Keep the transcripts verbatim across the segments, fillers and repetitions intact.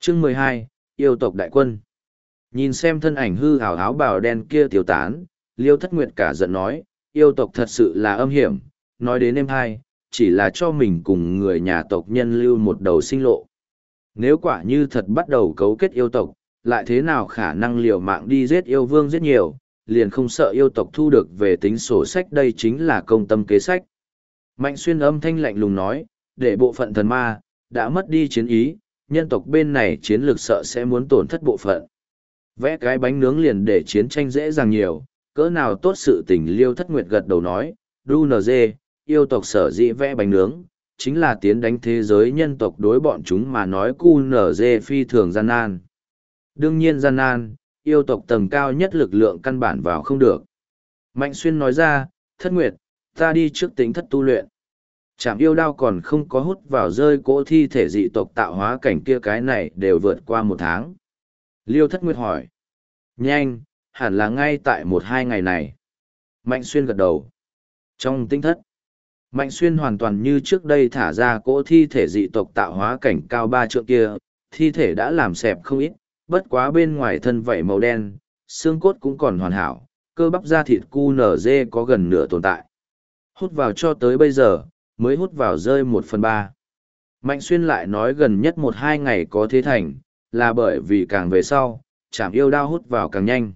Chương mười hai, yêu tộc đại quân. Nhìn xem thân ảnh hư hào áo bào đen kia tiêu tán, Liêu Thất Nguyệt cả giận nói, yêu tộc thật sự là âm hiểm, nói đến em hai, chỉ là cho mình cùng người nhà tộc nhân lưu một đầu sinh lộ. Nếu quả như thật bắt đầu cấu kết yêu tộc, lại thế nào khả năng liều mạng đi giết yêu vương giết nhiều, liền không sợ yêu tộc thu được về tính sổ sách, đây chính là công tâm kế sách. Mạnh Xuyên âm thanh lạnh lùng nói, để bộ phận thần ma, đã mất đi chiến ý, nhân tộc bên này chiến lược sợ sẽ muốn tổn thất bộ phận. Vẽ cái bánh nướng liền để chiến tranh dễ dàng nhiều, cỡ nào tốt sự tình. Liêu Thất Nguyệt gật đầu nói, đu en giê, yêu tộc sở dĩ vẽ bánh nướng, chính là tiến đánh thế giới nhân tộc đối bọn chúng mà nói cu en giê phi thường gian nan. Đương nhiên gian nan, yêu tộc tầng cao nhất lực lượng căn bản vào không được. Mạnh Xuyên nói ra, Thất Nguyệt, ta đi trước tính thất tu luyện. Trảm yêu đao còn không có hút vào rơi cỗ thi thể dị tộc tạo hóa cảnh kia, cái này đều vượt qua một tháng. Liêu Thất Nguyệt hỏi. Nhanh, hẳn là ngay tại một hai ngày này. Mạnh Xuyên gật đầu. Trong tinh thất, Mạnh Xuyên hoàn toàn như trước đây thả ra cỗ thi thể dị tộc tạo hóa cảnh cao ba trượng kia, thi thể đã làm xẹp không ít, bất quá bên ngoài thân vảy màu đen, xương cốt cũng còn hoàn hảo, cơ bắp da thịt cu en giê có gần nửa tồn tại. Hút vào cho tới bây giờ, mới hút vào rơi một phần ba. Mạnh Xuyên lại nói gần nhất một hai ngày có thế thành, là bởi vì càng về sau, chảm yêu đao hút vào càng nhanh.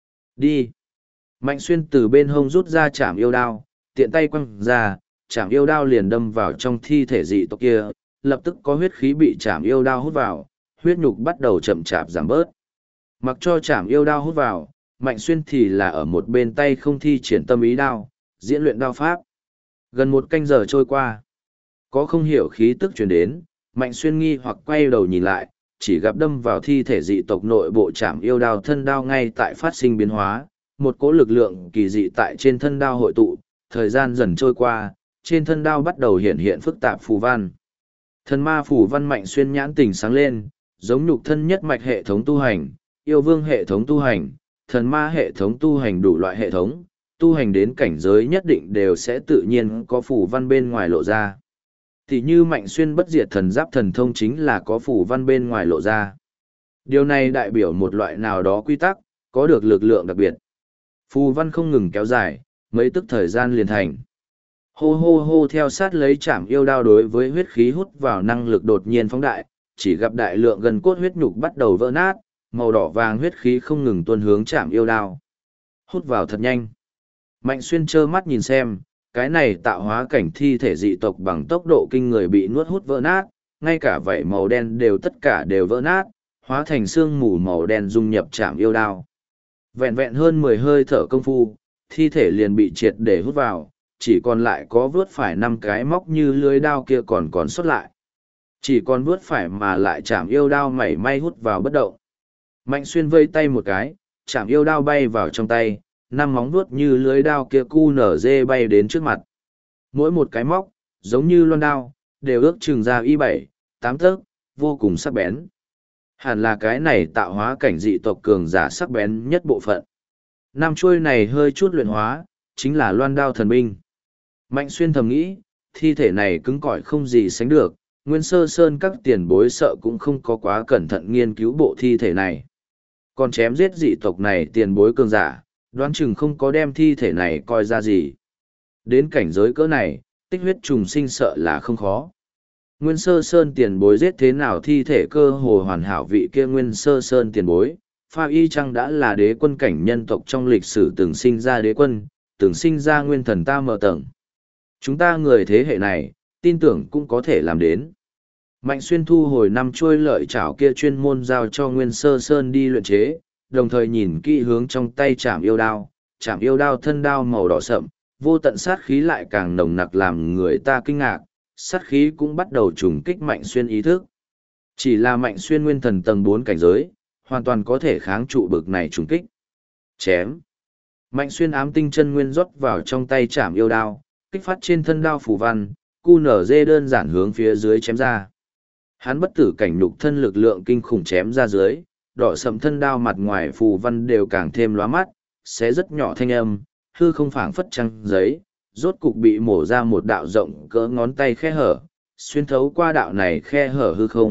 Đi. Mạnh Xuyên từ bên hông rút ra chảm yêu đao, tiện tay quăng ra, chảm yêu đao liền đâm vào trong thi thể dị tộc kia, lập tức có huyết khí bị chảm yêu đao hút vào, huyết nhục bắt đầu chậm chạp giảm bớt. Mặc cho chảm yêu đao hút vào, Mạnh Xuyên thì là ở một bên tay không thi triển tâm ý đao, diễn luyện đao pháp. Gần một canh giờ trôi qua, có không hiểu khí tức truyền đến, Mạnh Xuyên nghi hoặc quay đầu nhìn lại, chỉ gặp đâm vào thi thể dị tộc nội bộ chạm yêu đao thân đao ngay tại phát sinh biến hóa, một cỗ lực lượng kỳ dị tại trên thân đao hội tụ, thời gian dần trôi qua, trên thân đao bắt đầu hiện hiện phức tạp phù văn. Thần ma phù văn. Mạnh Xuyên nhãn tỉnh sáng lên, giống nhục thân nhất mạch hệ thống tu hành, yêu vương hệ thống tu hành, thần ma hệ thống tu hành, đủ loại hệ thống, tu hành đến cảnh giới nhất định đều sẽ tự nhiên có phù văn bên ngoài lộ ra. Thì như Mạnh Xuyên bất diệt thần giáp thần thông chính là có phù văn bên ngoài lộ ra. Điều này đại biểu một loại nào đó quy tắc, có được lực lượng đặc biệt. Phù văn không ngừng kéo dài, mấy tức thời gian liền thành. Hô hô hô, theo sát lấy chạm yêu đao đối với huyết khí hút vào năng lực đột nhiên phóng đại, chỉ gặp đại lượng gần cốt huyết nhục bắt đầu vỡ nát, màu đỏ vàng huyết khí không ngừng tuôn hướng chạm yêu đao. Hút vào thật nhanh. Mạnh Xuyên trơ mắt nhìn xem, cái này tạo hóa cảnh thi thể dị tộc bằng tốc độ kinh người bị nuốt hút vỡ nát, ngay cả vảy màu đen đều tất cả đều vỡ nát, hóa thành xương mù màu đen dung nhập chạm yêu đao. Vẹn vẹn hơn mười hơi thở công phu, thi thể liền bị triệt để hút vào, chỉ còn lại có vướt phải năm cái móc như lưới đao kia còn còn sót lại. Chỉ còn vướt phải mà lại chạm yêu đao mảy may hút vào bất động. Mạnh Xuyên vây tay một cái, chạm yêu đao bay vào trong tay, năm móng vuốt như lưới đao kia cu nở dê bay đến trước mặt. Mỗi một cái móc, giống như loan đao, đều ước chừng ra y bảy, tám tấc, vô cùng sắc bén. Hẳn là cái này tạo hóa cảnh dị tộc cường giả sắc bén nhất bộ phận. Năm chuôi này hơi chút luyện hóa, chính là loan đao thần binh. Mạnh Xuyên thầm nghĩ, thi thể này cứng cỏi không gì sánh được, Nguyên Sơ Sơn các tiền bối sợ cũng không có quá cẩn thận nghiên cứu bộ thi thể này. Còn chém giết dị tộc này tiền bối cường giả, đoán chừng không có đem thi thể này coi ra gì. Đến cảnh giới cỡ này, tích huyết trùng sinh sợ là không khó. Nguyên Sơ Sơn tiền bối giết thế nào thi thể cơ hồ hoàn hảo, vị kia Nguyên Sơ Sơn tiền bối, pha y chăng đã là đế quân cảnh nhân tộc trong lịch sử từng sinh ra đế quân, từng sinh ra nguyên thần ta mờ tầng. Chúng ta người thế hệ này, tin tưởng cũng có thể làm đến. Mạnh Xuyên thu hồi năm chuôi lợi chảo kia chuyên môn giao cho Nguyên Sơ Sơn đi luyện chế, đồng thời nhìn kỹ hướng trong tay chạm yêu đao, chạm yêu đao thân đao màu đỏ sậm, vô tận sát khí lại càng nồng nặc làm người ta kinh ngạc, sát khí cũng bắt đầu trùng kích Mạnh Xuyên ý thức. Chỉ là Mạnh Xuyên nguyên thần tầng bốn cảnh giới, hoàn toàn có thể kháng trụ bực này trùng kích. Chém. Mạnh Xuyên ám tinh chân nguyên rót vào trong tay chạm yêu đao, kích phát trên thân đao phù văn, cu nở dê đơn giản hướng phía dưới chém ra. Hắn bất tử cảnh nhục thân lực lượng kinh khủng chém ra dưới, đỏ sầm thân đao mặt ngoài phù văn đều càng thêm lóa mắt, xé rất nhỏ thanh âm, hư không phảng phất trăng giấy, rốt cục bị mổ ra một đạo rộng cỡ ngón tay khe hở, xuyên thấu qua đạo này khe hở hư không,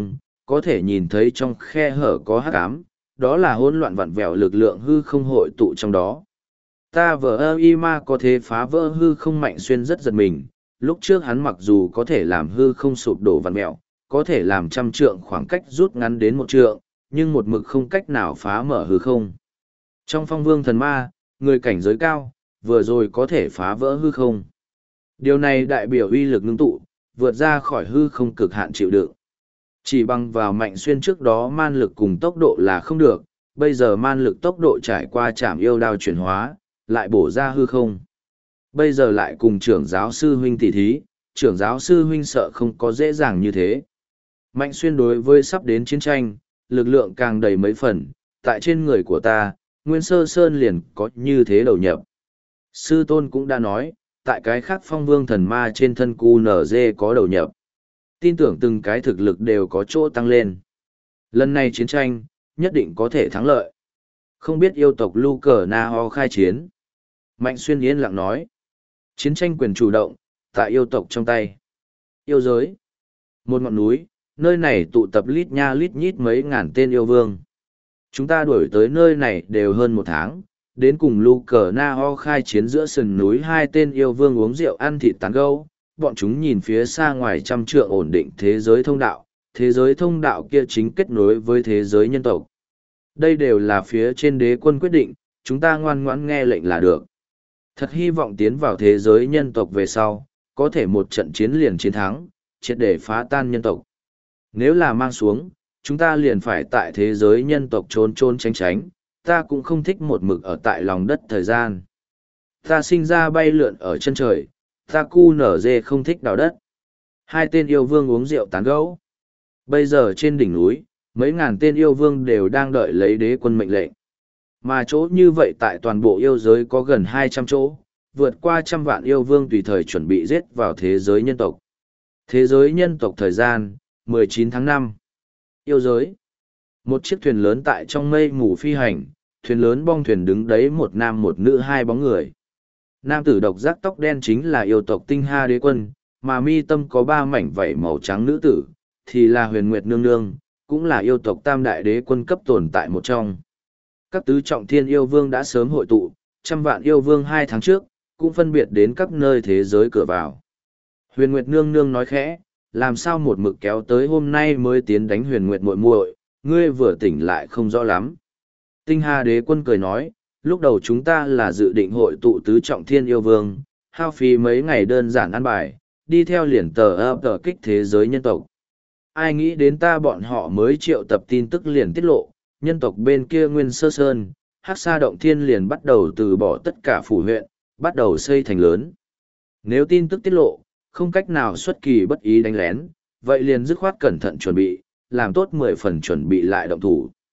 có thể nhìn thấy trong khe hở có hắc ám, đó là hỗn loạn vặn vẹo lực lượng hư không hội tụ trong đó. Ta vờ ơ y ma có thể phá vỡ hư không. Mạnh xuyên rất giật mình, lúc trước hắn mặc dù có thể làm hư không sụp đổ vặn vẹo, có thể làm trăm trượng khoảng cách rút ngắn đến một trượng, nhưng một mực không cách nào phá mở hư không. Trong phong vương thần ma, người cảnh giới cao, vừa rồi có thể phá vỡ hư không. Điều này đại biểu uy lực ngưng tụ, vượt ra khỏi hư không cực hạn chịu đựng. Chỉ bằng vào Mạnh xuyên trước đó man lực cùng tốc độ là không được, bây giờ man lực tốc độ trải qua chạm yêu đao chuyển hóa, lại bổ ra hư không. Bây giờ lại cùng trưởng giáo sư huynh tỉ thí, trưởng giáo sư huynh sợ không có dễ dàng như thế. Mạnh xuyên đối với sắp đến chiến tranh, lực lượng càng đầy mấy phần, tại trên người của ta, Nguyên Sơ Sơn liền có như thế đầu nhập. Sư tôn cũng đã nói, tại cái khác phong vương thần ma trên thân cu nở dê có đầu nhập. Tin tưởng từng cái thực lực đều có chỗ tăng lên. Lần này chiến tranh, nhất định có thể thắng lợi. Không biết yêu tộc Lu Cờ Na Ho khai chiến. Mạnh xuyên yên lặng nói. Chiến tranh quyền chủ động, tại yêu tộc trong tay. Yêu giới. Một ngọn núi, nơi này tụ tập lít nha lít nhít mấy ngàn tên yêu vương. Chúng ta đuổi tới nơi này đều hơn một tháng, đến cùng Lu Cờ Na Ho khai chiến giữa sườn núi hai tên yêu vương uống rượu ăn thịt tán gâu. Bọn chúng nhìn phía xa ngoài trăm trượng ổn định thế giới thông đạo, thế giới thông đạo kia chính kết nối với thế giới nhân tộc. Đây đều là phía trên đế quân quyết định, chúng ta ngoan ngoãn nghe lệnh là được. Thật hy vọng tiến vào thế giới nhân tộc về sau, có thể một trận chiến liền chiến thắng, triệt để phá tan nhân tộc. Nếu là mang xuống, chúng ta liền phải tại thế giới nhân tộc trốn trốn tránh tránh, ta cũng không thích một mực ở tại lòng đất thời gian. Ta sinh ra bay lượn ở chân trời, ta cu nở dê không thích đào đất. Hai tên yêu vương uống rượu tán gẫu. Bây giờ trên đỉnh núi, mấy ngàn tên yêu vương đều đang đợi lấy đế quân mệnh lệnh. Mà chỗ như vậy tại toàn bộ yêu giới có gần hai trăm chỗ, vượt qua trăm vạn yêu vương tùy thời chuẩn bị giết vào thế giới nhân tộc. Thế giới nhân tộc thời gian, mười chín tháng năm. Yêu giới. Một chiếc thuyền lớn tại trong mây mù phi hành, thuyền lớn bong thuyền đứng đấy một nam một nữ hai bóng người. Nam tử độc giác tóc đen chính là yêu tộc Tinh Ha đế quân, mà mi tâm có ba mảnh vảy màu trắng nữ tử, thì là Huyền Nguyệt nương nương, cũng là yêu tộc tam đại đế quân cấp tồn tại một trong. Các tứ trọng thiên yêu vương đã sớm hội tụ, trăm vạn yêu vương hai tháng trước, cũng phân biệt đến các nơi thế giới cửa vào. Huyền Nguyệt nương nương nói khẽ, làm sao một mực kéo tới hôm nay mới tiến đánh Huyền Nguyệt muội muội, ngươi vừa tỉnh lại không rõ lắm. Tinh Hà đế quân cười nói, lúc đầu chúng ta là dự định hội tụ tứ trọng thiên yêu vương, hao phí mấy ngày đơn giản ăn bài, đi theo liền tờ ấp tờ kích thế giới nhân tộc. Ai nghĩ đến ta bọn họ mới triệu tập tin tức liền tiết lộ, nhân tộc bên kia Nguyên Sơ Sơn, Hắc Sa Động Thiên liền bắt đầu từ bỏ tất cả phủ huyện, bắt đầu xây thành lớn. Nếu tin tức tiết lộ, không cách nào xuất kỳ bất ý đánh lén, vậy liền dứt khoát cẩn thận chuẩn bị, làm tốt mười phần chuẩn bị lại động thủ.